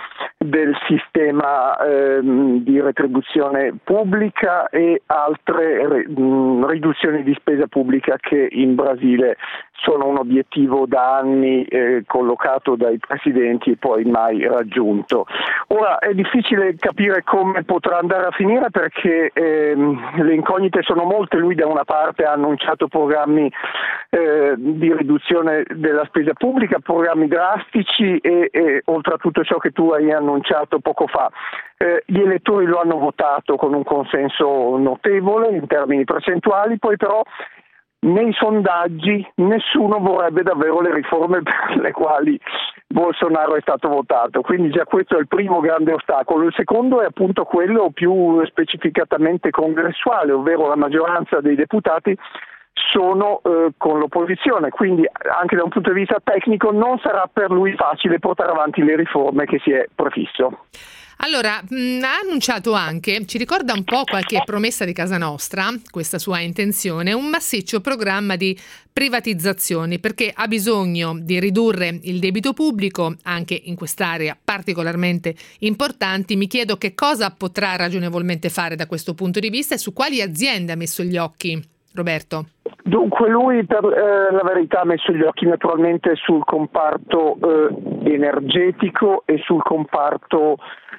del sistema ehm, di retribuzione pubblica e altre re, mh, riduzioni di spesa pubblica che in Brasile sono un obiettivo da anni eh, collocato dai presidenti e poi mai raggiunto. Ora è difficile capire come potrà andare a finire perché ehm, le incognite sono molte. Lui da una parte ha annunciato programmi eh, di riduzione della spesa pubblica, programmi drastici e, e oltre a tutto ciò che tu hai annunciato poco fa. Eh, gli elettori lo hanno votato con un consenso notevole in termini percentuali, poi però nei sondaggi nessuno vorrebbe davvero le riforme per le quali Bolsonaro è stato votato, quindi già questo è il primo grande ostacolo. Il secondo è appunto quello più specificatamente congressuale, ovvero la maggioranza dei deputati sono eh, con l'opposizione, quindi anche da un punto di vista tecnico non sarà per lui facile portare avanti le riforme che si è prefisso. Allora, mh, ha annunciato anche, ci ricorda un po' qualche promessa di Casa Nostra, questa sua intenzione, un massiccio programma di privatizzazioni, perché ha bisogno di ridurre il debito pubblico, anche in quest'area particolarmente importanti. Mi chiedo che cosa potrà ragionevolmente fare da questo punto di vista e su quali aziende ha messo gli occhi, Roberto. Dunque lui per eh, la verità ha messo gli occhi naturalmente sul comparto eh, energetico e sul comparto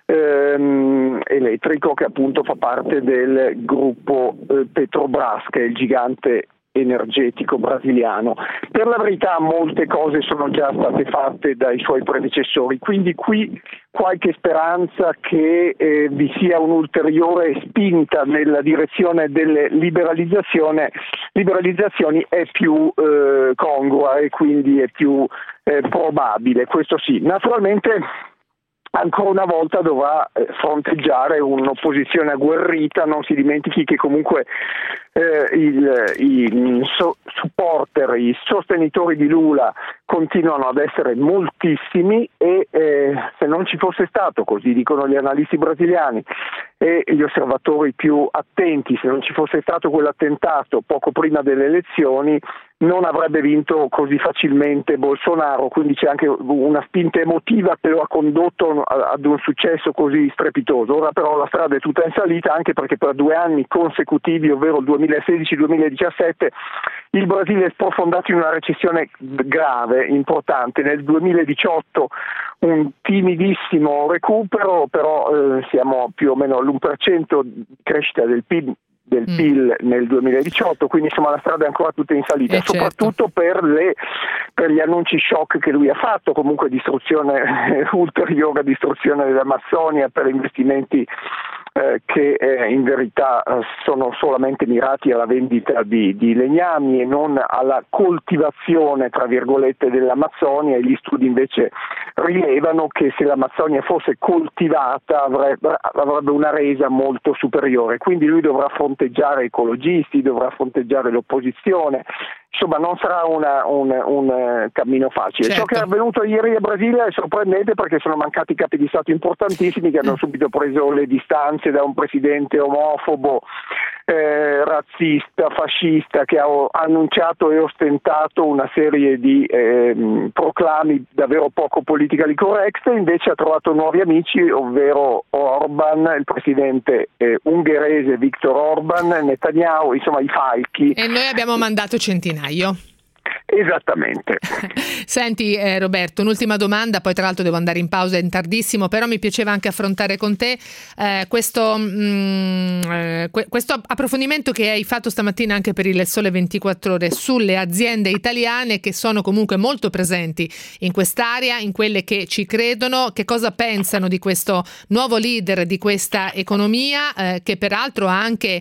ehm, elettrico che appunto fa parte del gruppo eh, Petrobras, che è il gigante energetico brasiliano. Per la verità molte cose sono già state fatte dai suoi predecessori, quindi qui qualche speranza che eh, vi sia un'ulteriore spinta nella direzione delle liberalizzazione, liberalizzazioni è più eh, congrua e quindi è più eh, probabile, questo sì. Naturalmente ancora una volta dovrà eh, fronteggiare un'opposizione agguerrita, non si dimentichi che comunque eh, il, i so, supporter, i sostenitori di Lula continuano ad essere moltissimi e eh, se non ci fosse stato, così dicono gli analisti brasiliani e gli osservatori più attenti, se non ci fosse stato quell'attentato poco prima delle elezioni, non avrebbe vinto così facilmente Bolsonaro, quindi c'è anche una spinta emotiva che lo ha condotto ad un successo così strepitoso. Ora però la strada è tutta in salita, anche perché per due anni consecutivi, ovvero il duemilasedici duemiladiciassette, il Brasile è sprofondato in una recessione grave, importante. Nel duemiladiciotto un timidissimo recupero, però eh, siamo più o meno all'uno per cento di crescita del P I B del P I L mm. nel duemiladiciotto, quindi insomma la strada è ancora tutta in salita, eh, soprattutto certo. per, le, per gli annunci shock che lui ha fatto, comunque distruzione ulteriore, distruzione dell'Amazzonia per investimenti eh, che eh, in verità eh, sono solamente mirati alla vendita di, di legnami e non alla coltivazione tra virgolette dell'Amazzonia, e gli studi invece rilevano che se l'Amazzonia fosse coltivata avrebbe, avrebbe una resa molto superiore, quindi lui dovrà fronteggiare ecologisti, dovrà fronteggiare l'opposizione, insomma non sarà una, un, un cammino facile. Certo. Ciò che è avvenuto ieri a Brasile è sorprendente perché sono mancati capi di Stato importantissimi che hanno mm. subito preso le distanze da un presidente omofobo, eh, razzista, fascista, che ha annunciato e ostentato una serie di eh, proclami davvero poco politically correct, invece ha trovato nuovi amici, ovvero Orban, il presidente eh, ungherese Viktor Orban, Netanyahu, insomma i falchi. E noi abbiamo mandato centinaio. Esattamente. Senti eh, Roberto, un'ultima domanda, poi tra l'altro devo andare in pausa, è tardissimo, però mi piaceva anche affrontare con te eh, questo, mh, eh, questo approfondimento che hai fatto stamattina anche per il Sole ventiquattro Ore sulle aziende italiane che sono comunque molto presenti in quest'area, in quelle che ci credono. Che cosa pensano di questo nuovo leader di questa economia eh, che peraltro ha anche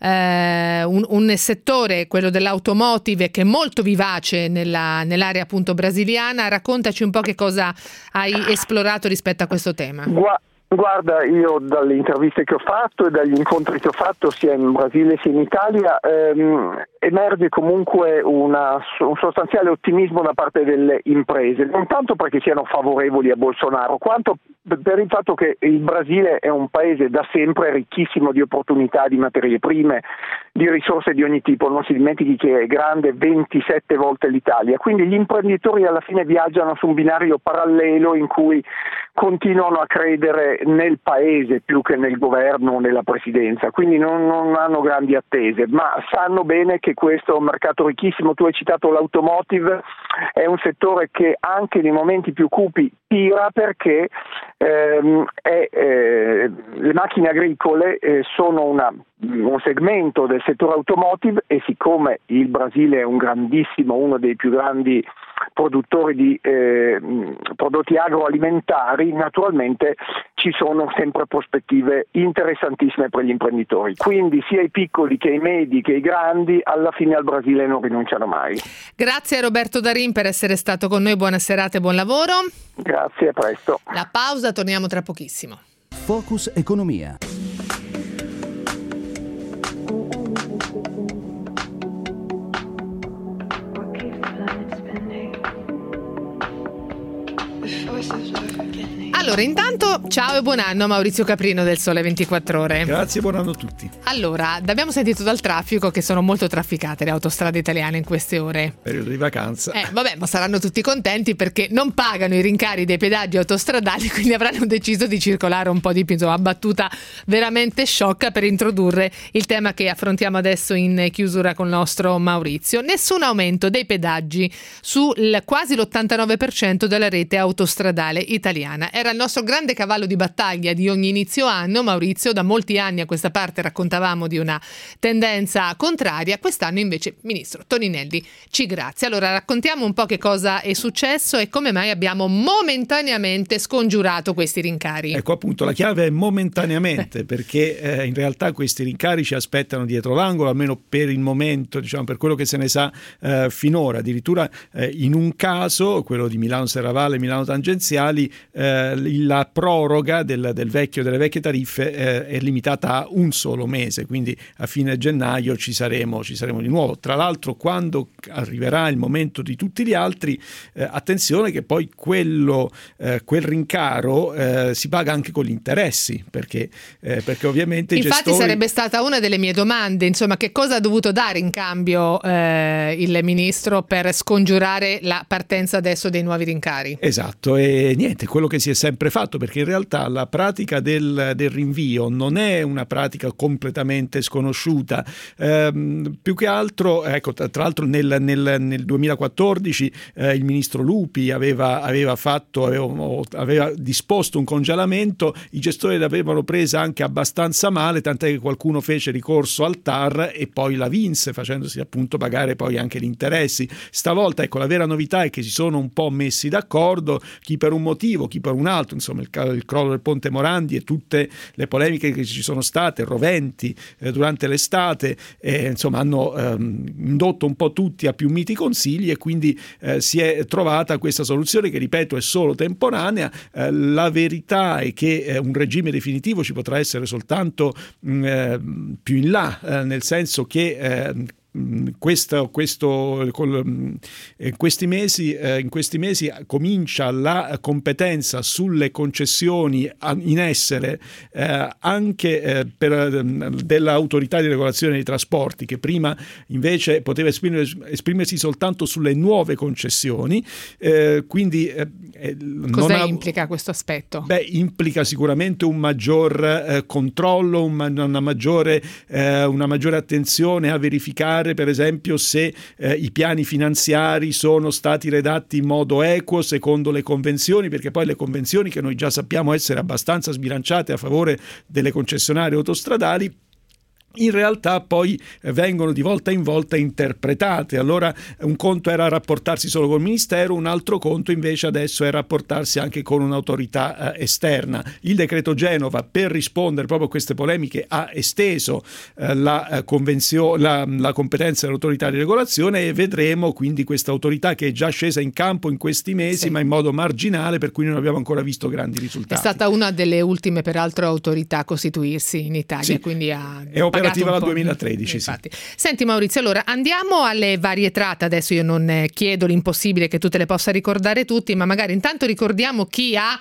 eh, un, un settore, quello dell'automotive, che è molto vivace nella, nell'area appunto brasiliana. Raccontaci un po' che cosa hai esplorato rispetto a questo tema. Gua- Guarda, io dalle interviste che ho fatto e dagli incontri che ho fatto sia in Brasile sia in Italia ehm, emerge comunque una, un sostanziale ottimismo da parte delle imprese, non tanto perché siano favorevoli a Bolsonaro, quanto per il fatto che il Brasile è un paese da sempre ricchissimo di opportunità, di materie prime, di risorse di ogni tipo. Non si dimentichi che è grande ventisette volte l'Italia, quindi gli imprenditori alla fine viaggiano su un binario parallelo in cui continuano a credere nel paese più che nel governo o nella presidenza, quindi non, non hanno grandi attese, ma sanno bene che questo è un mercato ricchissimo. Tu hai citato l'automotive, è un settore che anche nei momenti più cupi tira perché ehm, è, eh, le macchine agricole eh, sono una, un segmento del settore automotive, e siccome il Brasile è un grandissimo, uno dei più grandi produttori di eh, prodotti agroalimentari, naturalmente ci sono sempre prospettive interessantissime per gli imprenditori, quindi sia i piccoli che i medi che i grandi alla fine al Brasile non rinunciano mai. Grazie a Roberto Darin per essere stato con noi, buona serata e buon lavoro. Grazie, a presto. La pausa, torniamo tra pochissimo. Focus Economia. Allora, intanto ciao e buon anno a Maurizio Caprino del Sole ventiquattro Ore. Grazie, buon anno a tutti. Allora, abbiamo sentito dal traffico che sono molto trafficate le autostrade italiane in queste ore. Periodo di vacanza. Eh, vabbè, ma saranno tutti contenti perché non pagano i rincari dei pedaggi autostradali, quindi avranno deciso di circolare un po' di più. Insomma, battuta veramente sciocca per introdurre il tema che affrontiamo adesso in chiusura con il nostro Maurizio. Nessun aumento dei pedaggi su quasi l'ottantanove per cento della rete autostradale italiana. Era il nostro grande cavallo di battaglia di ogni inizio anno. Maurizio, da molti anni a questa parte raccontavamo di una tendenza contraria, quest'anno invece Ministro Toninelli ci grazia. Allora raccontiamo un po' che cosa è successo e come mai abbiamo momentaneamente scongiurato questi rincari. Ecco, appunto, la chiave è momentaneamente, perché eh, in realtà questi rincari ci aspettano dietro l'angolo, almeno per il momento, diciamo, per quello che se ne sa eh, finora. Addirittura eh, in un caso, quello di Milano Serravalle, Milano Tangenziali, eh, la proroga del, del vecchio, delle vecchie tariffe eh, è limitata a un solo mese, quindi a fine gennaio ci saremo, ci saremo di nuovo. Tra l'altro, quando arriverà il momento di tutti gli altri, eh, attenzione che poi quello, eh, quel rincaro eh, si paga anche con gli interessi, perché, eh, perché ovviamente i infatti gestori... sarebbe stata una delle mie domande, insomma, che cosa ha dovuto dare in cambio eh, il Ministro per scongiurare la partenza adesso dei nuovi rincari? Esatto, e niente, quello che si è sempre fatto, perché in realtà la pratica del, del rinvio non è una pratica completamente sconosciuta, ehm, più che altro, ecco, tra, tra l'altro nel, nel, nel duemilaquattordici eh, il ministro Lupi aveva, aveva fatto aveva, aveva disposto un congelamento, i gestori l'avevano presa anche abbastanza male, tant'è che qualcuno fece ricorso al T A R e poi la vinse, facendosi appunto pagare poi anche gli interessi. Stavolta, ecco, la vera novità è che si sono un po' messi d'accordo, chi per un motivo, chi per un altro, insomma il, il crollo del Ponte Morandi e tutte le polemiche che ci sono state, roventi eh, durante l'estate, eh, insomma hanno ehm, indotto un po' tutti a più miti consigli, e quindi eh, si è trovata questa soluzione che, ripeto, è solo temporanea. Eh, la verità è che eh, un regime definitivo ci potrà essere soltanto mh, eh, più in là, eh, nel senso che eh, Questo, questo, in questi mesi, eh, in questi mesi comincia la competenza sulle concessioni in essere eh, anche eh, per, dell'autorità di regolazione dei trasporti, che prima invece poteva esprimere, esprimersi soltanto sulle nuove concessioni. Eh, quindi eh, cosa ha, implica questo aspetto? Beh, implica sicuramente un maggior eh, controllo, un, una, maggiore, eh, una maggiore attenzione a verificare, per esempio, se eh, i piani finanziari sono stati redatti in modo equo secondo le convenzioni, perché poi le convenzioni, che noi già sappiamo essere abbastanza sbilanciate a favore delle concessionarie autostradali, in realtà poi vengono di volta in volta interpretate. Allora un conto era rapportarsi solo col Ministero, un altro conto invece adesso è rapportarsi anche con un'autorità eh, esterna. Il decreto Genova, per rispondere proprio a queste polemiche, ha esteso eh, la, eh, convenzio- la, la competenza dell'autorità di regolazione, e vedremo quindi questa autorità, che è già scesa in campo in questi mesi, sì, ma in modo marginale, per cui non abbiamo ancora visto grandi risultati. È stata una delle ultime, peraltro, autorità a costituirsi in Italia, sì, quindi ha è operativa dal duemilatredici. Sì. Senti Maurizio, allora andiamo alle varie tratte. Adesso io non chiedo l'impossibile che tu te le possa ricordare tutti, ma magari intanto ricordiamo chi ha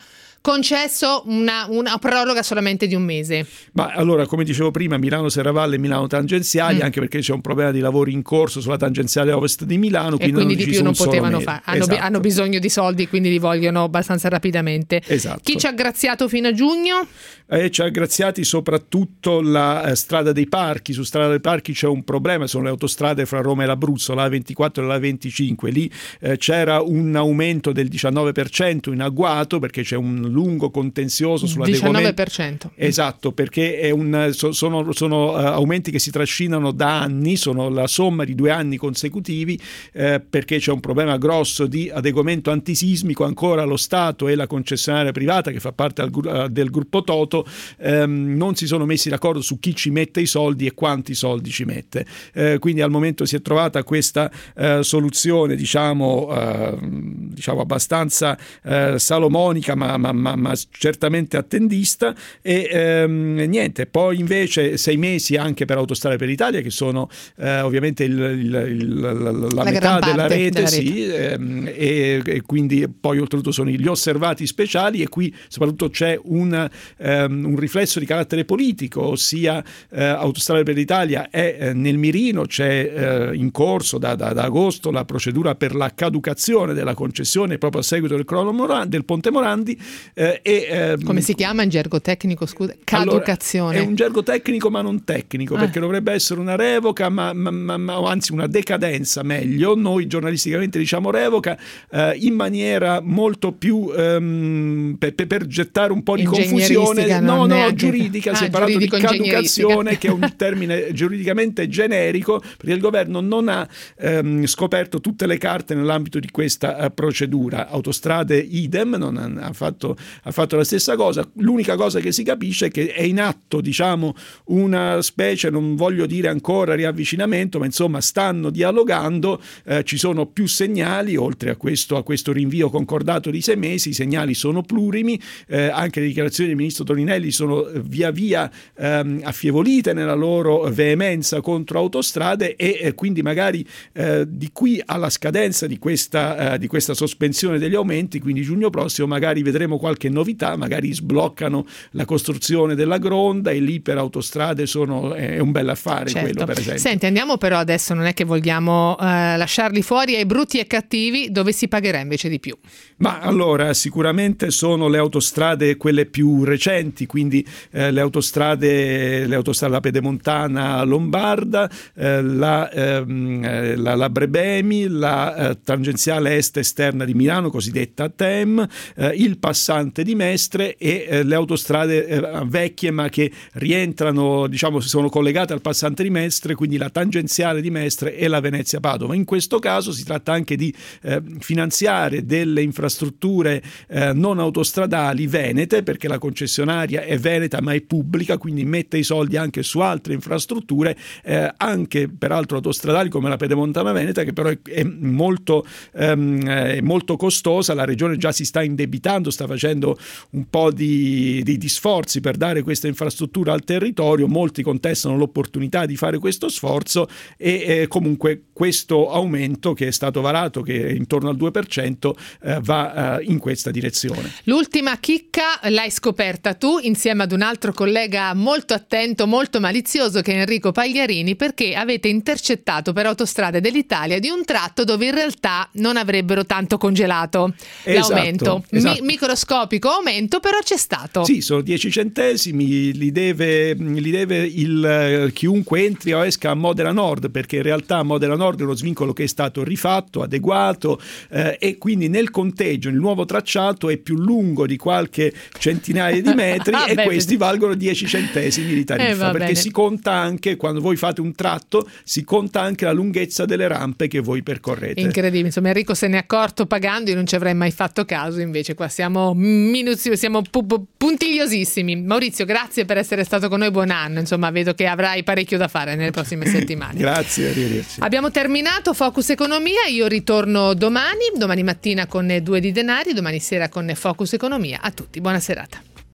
concesso una, una proroga solamente di un mese. Ma allora, come dicevo prima, Milano-Serravalle e Milano-Tangenziali, mm. anche perché c'è un problema di lavori in corso sulla tangenziale ovest di Milano, e quindi di più non potevano fare, hanno, esatto. hanno bisogno di soldi, quindi li vogliono abbastanza rapidamente. Esatto. Chi ci ha graziato fino a giugno? Eh, ci ha graziati soprattutto la eh, strada dei parchi. Su strada dei parchi c'è un problema, sono le autostrade fra Roma e l'Abruzzo, la A ventiquattro e la A venticinque. Lì eh, c'era un aumento del diciannove per cento in agguato, perché c'è un lungo contenzioso sull'adeguamento. diciannove per cento. Esatto, perché è un, so, sono, sono uh, aumenti che si trascinano da anni, sono la somma di due anni consecutivi, eh, perché c'è un problema grosso di adeguamento antisismico. Ancora lo Stato e la concessionaria privata, che fa parte al, uh, del gruppo Toto, ehm, non si sono messi d'accordo su chi ci mette i soldi e quanti soldi ci mette. Eh, quindi al momento si è trovata questa uh, soluzione, diciamo, uh, diciamo abbastanza uh, salomonica, ma, ma, ma, ma certamente attendista, e ehm, niente. Poi invece sei mesi anche per Autostrade per l'Italia, che sono eh, ovviamente il, il, il, la, la, la metà della rete, della rete. Sì, ehm, e, e quindi poi oltretutto sono gli osservati speciali, e qui soprattutto c'è un, um, un riflesso di carattere politico, ossia eh, Autostrade per l'Italia è eh, nel mirino, c'è eh, in corso da, da, da agosto la procedura per la caducazione della concessione proprio a seguito del, crono Morandi, del Ponte Morandi. Eh, e, ehm, come si chiama in gergo tecnico? Scusa, caducazione. Allora, è un gergo tecnico ma non tecnico, ah. perché dovrebbe essere una revoca, ma, ma, ma, ma o anzi una decadenza, meglio. Noi giornalisticamente diciamo revoca, eh, in maniera molto più ehm, per, per gettare un po' di confusione. No, no, giuridica, ah, si è parlato di caducazione, che è un termine giuridicamente generico, perché il governo non ha ehm, scoperto tutte le carte nell'ambito di questa uh, procedura. Autostrade idem, non ha, ha, fatto, ha fatto la stessa cosa. L'unica cosa che si capisce è che è in atto, diciamo, una specie, non voglio dire ancora riavvicinamento, ma insomma stanno dialogando, eh, ci sono più segnali, oltre a questo, a questo rinvio concordato di sei mesi, i segnali sono plurimi, eh, anche le dichiarazioni del ministro Toninelli sono via via ehm, affievolite nella loro veemenza contro Autostrade, e eh, quindi magari eh, di qui alla scadenza di questa, eh, di questa sospensione degli aumenti, quindi giugno prossimo, magari vedremo qualche novità, magari sbloccano la costruzione della Gronda, e lì per Autostrade sono, è un bel affare, certo. Quello per esempio. Senti, andiamo però adesso, non è che vogliamo eh, lasciarli fuori ai brutti e cattivi, dove si pagherà invece di più. Ma allora sicuramente sono le autostrade quelle più recenti, quindi eh, le autostrade le autostrade la Pedemontana Lombarda, eh, la, ehm, la, la Brebemi, la eh, tangenziale est esterna di Milano, cosiddetta T E M, eh, il passante di Mestre, e eh, le autostrade eh, vecchie ma che rientrano, diciamo, sono collegate al passante di Mestre, quindi la tangenziale di Mestre e la Venezia-Padova. In questo caso si tratta anche di eh, finanziare delle infrastrutture eh, non autostradali venete, perché la concessionaria è veneta ma è pubblica, quindi mette i soldi anche su altre infrastrutture, eh, anche peraltro autostradali come la Pedemontana Veneta, che però è, è, molto, ehm, è molto costosa. La regione già si sta indebitando, sta facendo un po' di, di, di sforzi per dare questa infrastruttura al territorio. Molti contestano l'opportunità di fare questo sforzo, e eh, comunque questo aumento che è stato varato, che è intorno al due per cento, eh, va eh, in questa direzione. L'ultima chicca l'hai scoperta tu insieme ad un altro collega molto attento, molto malizioso, che è Enrico Pagliarini, perché avete intercettato per Autostrade dell'Italia di un tratto dove in realtà non avrebbero tanto congelato esatto, l'aumento. esatto. Mi- microscopico aumento, però c'è stato. Sì, sono dieci centesimi, li deve, li deve il chiunque entri o esca a Modena Nord, perché in realtà Modena Nord è uno svincolo che è stato rifatto, adeguato, eh, e quindi nel conteggio il nuovo tracciato è più lungo di qualche centinaia di metri ah, e beh, questi beh. valgono dieci centesimi di tariffa, eh, perché bene. Si conta anche, quando voi fate un tratto, si conta anche la lunghezza delle rampe che voi percorrete. Incredibile, insomma Enrico se ne è accorto pagando, io non ci avrei mai fatto caso, invece qua siamo minuziosi, siamo pu- pu- puntigliosissimi. Maurizio, grazie per essere stato con noi, buon anno, insomma vedo che avrai parecchio da fare nelle prossime settimane. Grazie, arrivederci. Abbiamo terminato Focus Economia, io ritorno domani, domani mattina con Due di Denari, domani sera con Focus Economia. A tutti, buona serata.